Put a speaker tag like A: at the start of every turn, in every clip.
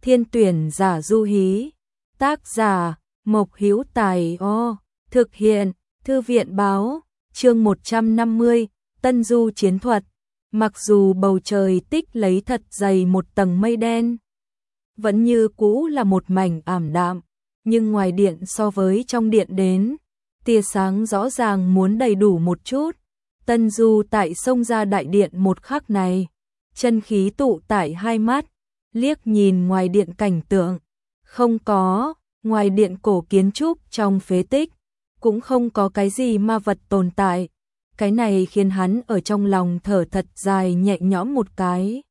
A: Thiên tuyển giả du hí. Tác giả Mộc Hữu Tài. Thực hiện Thư viện báo. Chương 150, Tân Du chiến thuật. Mặc dù bầu trời tích lấy thật dày một tầng mây đen, vẫn như cũ là một mảnh ảm đạm, nhưng ngoài điện so với trong điện đến, tia sáng rõ ràng muốn đầy đủ một chút. Tân Du tại xông ra đại điện một khắc này, chân khí tụ tại hai mắt, liếc nhìn ngoài điện cảnh tượng, không có, ngoài điện cổ kiến trúc trong phế tích, cũng không có cái gì ma vật tồn tại. Cái này khiến hắn ở trong lòng thở thật dài nhẹ nhõm một cái.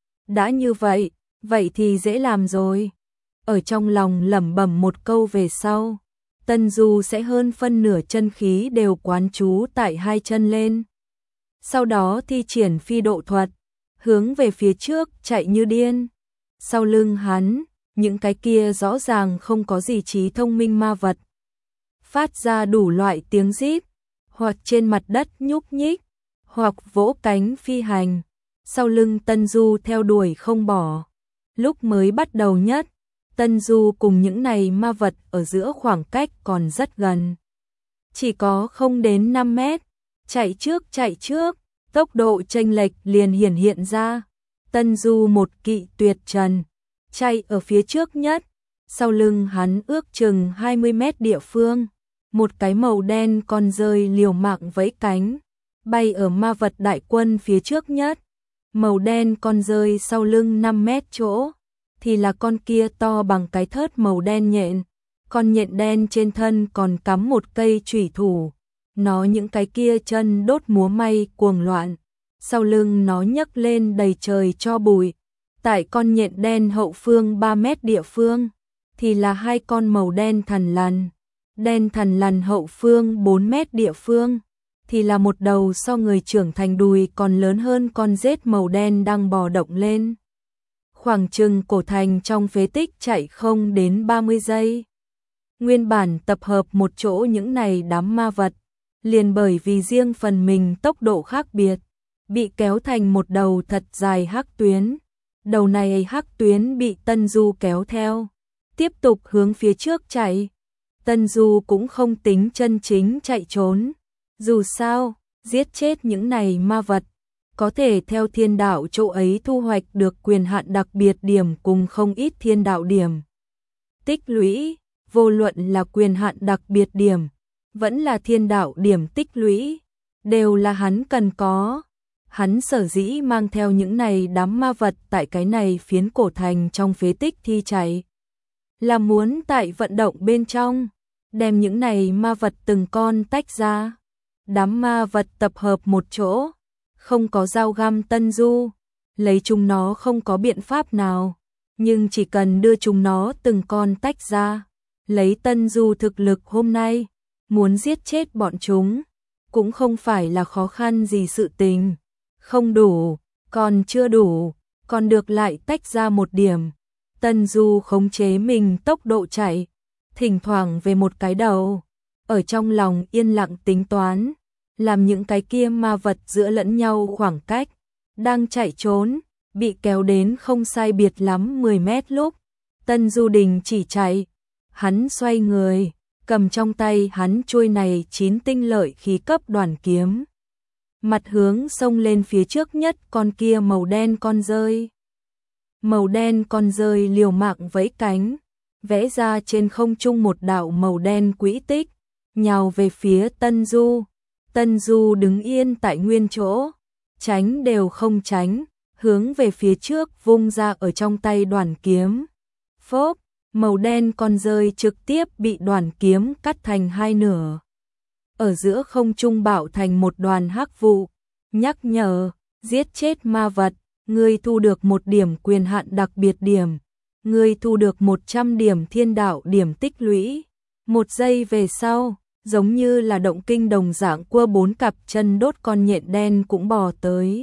A: Đã như vậy, vậy thì dễ làm rồi. Ở trong lòng lẩm bẩm một câu về sau, Tân Du sẽ hơn phân nửa chân khí đều quán trú tại hai chân lên. Sau đó thi triển phi độ thuật, hướng về phía trước chạy như điên. Sau lưng hắn, những cái kia rõ ràng không có gì trí thông minh ma vật, phát ra đủ loại tiếng rít, hoặc trên mặt đất nhúc nhích, hoặc vỗ cánh phi hành. Sau lưng Tân Du theo đuổi không bỏ. Lúc mới bắt đầu nhất, Tân Du cùng những này ma vật ở giữa khoảng cách còn rất gần. Chỉ có không đến 5 mét, chạy trước, tốc độ chênh lệch liền hiển hiện ra. Tân Du một kỵ tuyệt trần, chạy ở phía trước nhất, sau lưng hắn ước chừng 20 mét địa phương. Một cái màu đen con rơi liều mạng vẫy cánh, bay ở ma vật đại quân phía trước nhất. Màu đen con rơi sau lưng 5 mét chỗ, thì là con kia to bằng cái thớt màu đen nhện. Con nhện đen trên thân còn cắm một cây chủy thủ. Nó những cái kia chân đốt múa may cuồng loạn. Sau lưng nó nhấc lên đầy trời cho bụi. Tại con nhện đen hậu phương 3 mét địa phương, thì là hai con màu đen thằn lằn. Đen thằn lằn hậu phương 4 mét địa phương, thì là một đầu so người trưởng thành đùi còn lớn hơn con rết màu đen đang bò động lên. Khoảng chừng cổ thành trong phế tích chạy không đến 30 giây. Nguyên bản tập hợp một chỗ những này đám ma vật, liền bởi vì riêng phần mình tốc độ khác biệt, bị kéo thành một đầu thật dài hắc tuyến. Đầu này hắc tuyến bị Tân Du kéo theo, tiếp tục hướng phía trước chạy. Tân Du cũng không tính chân chính chạy trốn. Dù sao, giết chết những này ma vật, có thể theo thiên đạo chỗ ấy thu hoạch được quyền hạn đặc biệt điểm cùng không ít thiên đạo điểm. Tích lũy, vô luận là quyền hạn đặc biệt điểm, vẫn là thiên đạo điểm tích lũy, đều là hắn cần có. Hắn sở dĩ mang theo những này đám ma vật tại cái này phiến cổ thành trong phế tích thi chạy, là muốn tại vận động bên trong, đem những này ma vật từng con tách ra. Đám ma vật tập hợp một chỗ, không có dao găm Tân Du, lấy chúng nó không có biện pháp nào, nhưng chỉ cần đưa chúng nó từng con tách ra, lấy Tân Du thực lực hôm nay, muốn giết chết bọn chúng, cũng không phải là khó khăn gì sự tình. Không đủ, còn chưa đủ, còn được lại tách ra một điểm. Tân Du khống chế mình tốc độ chạy, thỉnh thoảng về một cái đầu, ở trong lòng yên lặng tính toán, làm những cái kia ma vật giữa lẫn nhau khoảng cách, đang chạy trốn, bị kéo đến không sai biệt lắm 10 mét lúc. Tân Du đình chỉ chạy, hắn xoay người, cầm trong tay hắn chuôi này 9 tinh lợi khí cấp đoàn kiếm. Mặt hướng xông lên phía trước nhất con kia màu đen con rơi. Màu đen con rơi liều mạng vẫy cánh, vẽ ra trên không trung một đạo màu đen quỹ tích, nhào về phía Tân Du. Tân Du đứng yên tại nguyên chỗ, tránh đều không tránh, hướng về phía trước vung ra ở trong tay đoàn kiếm. Phốp, màu đen con rơi trực tiếp bị đoàn kiếm cắt thành hai nửa. Ở giữa không trung bạo thành một đoàn hắc vụ. Nhắc nhở, giết chết ma vật, ngươi thu được 1 điểm quyền hạn đặc biệt điểm. Ngươi thu được 100 điểm thiên đạo điểm tích lũy. 1 giây về sau, giống như là động kinh đồng dạng cua 4 cặp chân đốt con nhện đen cũng bò tới.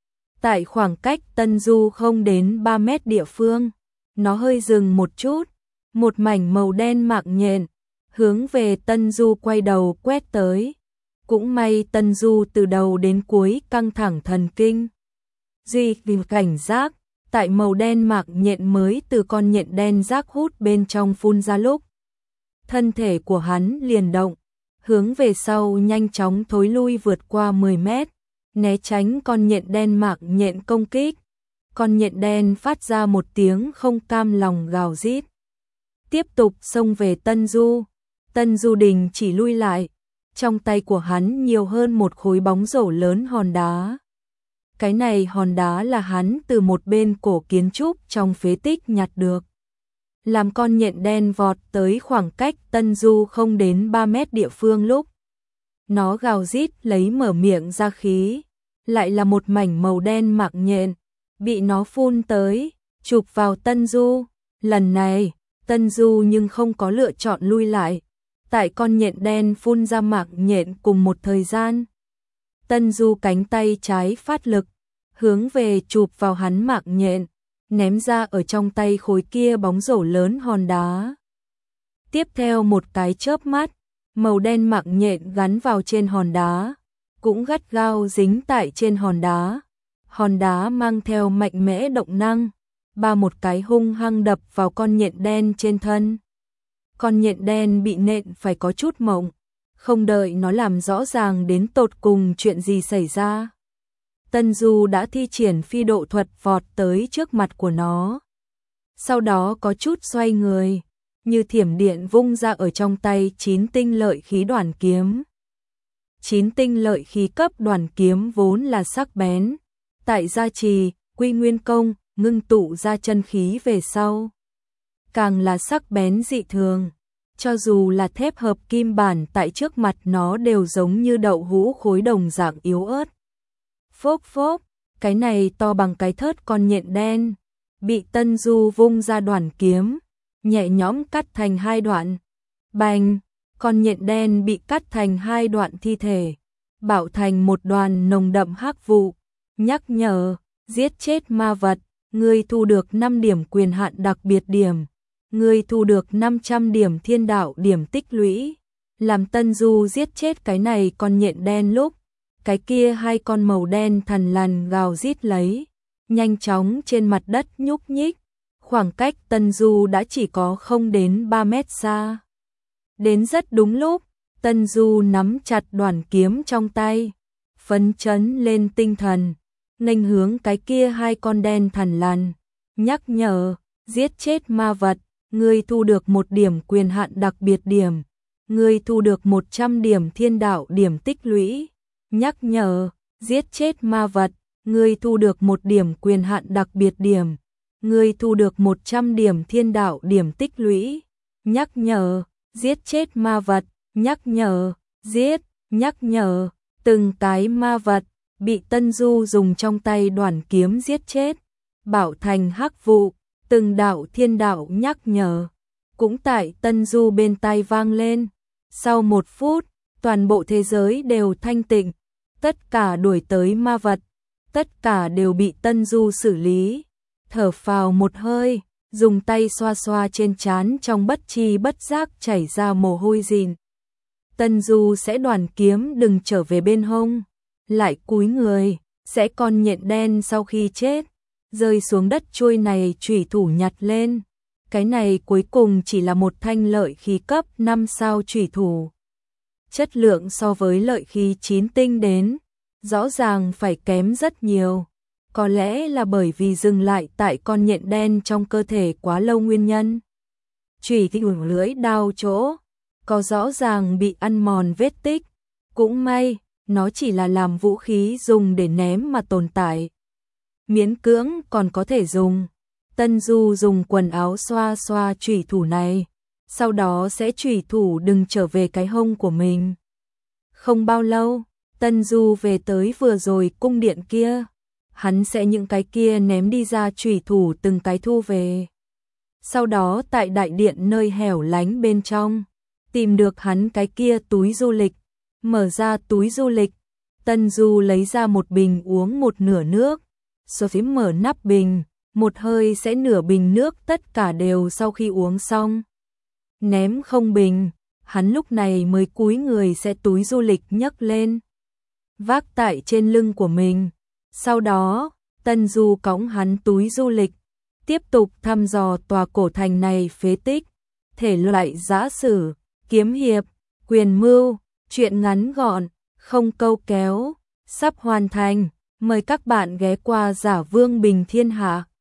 A: Tại khoảng cách Tân Du không đến 3 mét địa phương, nó hơi dừng một chút, một mảnh màu đen mạng nhện, hướng về Tân Du quay đầu quét tới. Cũng may Tân Du từ đầu đến cuối căng thẳng thần kinh. Duy vì cảnh giác, tại màu đen mạc nhện mới từ con nhện đen rác hút bên trong phun ra lúc. Thân thể của hắn liền động, hướng về sau nhanh chóng thối lui vượt qua 10 mét, né tránh con nhện đen mạc nhện công kích. Con nhện đen phát ra một tiếng không cam lòng gào rít, tiếp tục xông về Tân Du. Tân Du đình chỉ lui lại, trong tay của hắn nhiều hơn một khối bóng rổ lớn hòn đá. Cái này hòn đá là hắn từ một bên cổ kiến trúc trong phế tích nhặt được. Làm con nhện đen vọt tới khoảng cách Tân Du không đến 3 mét địa phương lúc. Nó gào rít lấy mở miệng ra khí, lại là một mảnh màu đen mạc nhện, bị nó phun tới, chụp vào Tân Du. Lần này, Tân Du nhưng không có lựa chọn lui lại. Tại con nhện đen phun ra mạc nhện cùng một thời gian, Tân Du cánh tay trái phát lực, hướng về chụp vào hắn mạc nhện, ném ra ở trong tay khối kia bóng rổ lớn hòn đá. Tiếp theo một cái chớp mắt, màu đen mạc nhện gắn vào trên hòn đá, cũng gắt gao dính tại trên hòn đá. Hòn đá mang theo mạnh mẽ động năng, một cái hung hăng đập vào con nhện đen trên thân. Con nhện đen bị nện phải có chút mộng, không đợi nó làm rõ ràng đến tột cùng chuyện gì xảy ra. Tân Du đã thi triển phi độ thuật vọt tới trước mặt của nó. Sau đó có chút xoay người, như thiểm điện vung ra ở trong tay 9 tinh lợi khí đoản kiếm. 9 tinh lợi khí cấp đoản kiếm vốn là sắc bén, tại gia trì, quy nguyên công, ngưng tụ ra chân khí về sau. Càng là sắc bén dị thường, cho dù là thép hợp kim bản tại trước mặt nó đều giống như đậu hũ khối đồng dạng yếu ớt. Phốc phốc, cái này to bằng cái thớt con nhện đen, bị Tân Du vung ra đoản kiếm, nhẹ nhõm cắt thành 2 đoạn. Bành, con nhện đen bị cắt thành 2 đoạn thi thể, bạo thành một đoàn nồng đậm hắc vụ. Nhắc nhở, giết chết ma vật, ngươi thu được 5 điểm quyền hạn đặc biệt điểm, ngươi thu được 500 điểm thiên đạo điểm tích lũy. Làm Tân Du giết chết cái này con nhện đen lúc, cái kia 2 con màu đen thằn lằn gào rít lấy, nhanh chóng trên mặt đất nhúc nhích, khoảng cách Tân Du đã chỉ có không đến 3 mét xa. Đến rất đúng lúc, Tân Du nắm chặt đoản kiếm trong tay, phấn chấn lên tinh thần, nghênh hướng cái kia 2 con đen thằn lằn. Nhắc nhở, giết chết ma vật, ngươi thu được 1 điểm quyền hạn đặc biệt điểm, ngươi thu được 100 điểm thiên đạo điểm tích lũy. Nhắc nhở, giết chết ma vật, ngươi thu được 1 điểm quyền hạn đặc biệt điểm, ngươi thu được 100 điểm thiên đạo điểm tích lũy. Nhắc nhở, giết chết ma vật, nhắc nhở, giết, nhắc nhở, từng cái ma vật bị Tân Du dùng trong tay đoản kiếm giết chết, bảo thành hắc vụ, từng đạo thiên đạo nhắc nhở cũng tại Tân Du bên tai vang lên. Sau 1 phút, toàn bộ thế giới đều thanh tịnh, tất cả đuổi tới ma vật, tất cả đều bị Tân Du xử lý. Thở phào một hơi, dùng tay xoa xoa trên trán trong bất chi bất giác chảy ra mồ hôi dịn. Tân Du sẽ đoản kiếm đừng trở về bên hông, lại cúi người, sẽ con nhện đen sau khi chết, rơi xuống đất chuôi này chủy thủ nhặt lên. Cái này cuối cùng chỉ là một thanh lợi khí cấp 5 sao chủy thủ. Chất lượng so với lợi khí 9 tinh đến, rõ ràng phải kém rất nhiều. Có lẽ là bởi vì dừng lại tại con nhện đen trong cơ thể quá lâu nguyên nhân. Chủy thủ lưỡi đao chỗ, có rõ ràng bị ăn mòn vết tích. Cũng may, nó chỉ là làm vũ khí dùng để ném mà tồn tại. Miễn cưỡng còn có thể dùng. Tân Du dùng quần áo xoa xoa chủy thủ này, sau đó sẽ chủy thủ đừng trở về cái hông của mình. Không bao lâu, Tân Du về tới vừa rồi cung điện kia, hắn sẽ những cái kia ném đi ra chủy thủ từng cái thu về. Sau đó tại đại điện nơi hẻo lánh bên trong, tìm được hắn cái kia túi du lịch, mở ra túi du lịch, Tân Du lấy ra một bình uống một nửa nước, sau đó mở nắp bình, một hơi sẽ nửa bình nước tất cả đều sau khi uống xong. Ném không bình, hắn lúc này mới cúi người sẽ túi du lịch nhấc lên, vác tại trên lưng của mình. Sau đó, Tân Du cõng hắn túi du lịch, tiếp tục thăm dò tòa cổ thành này phế tích, thể loại giã sử, kiếm hiệp, quyền mưu, truyện ngắn gọn, không câu kéo, sắp hoàn thành. Mời các bạn ghé qua Giả Vương Bình Thiên Hạ.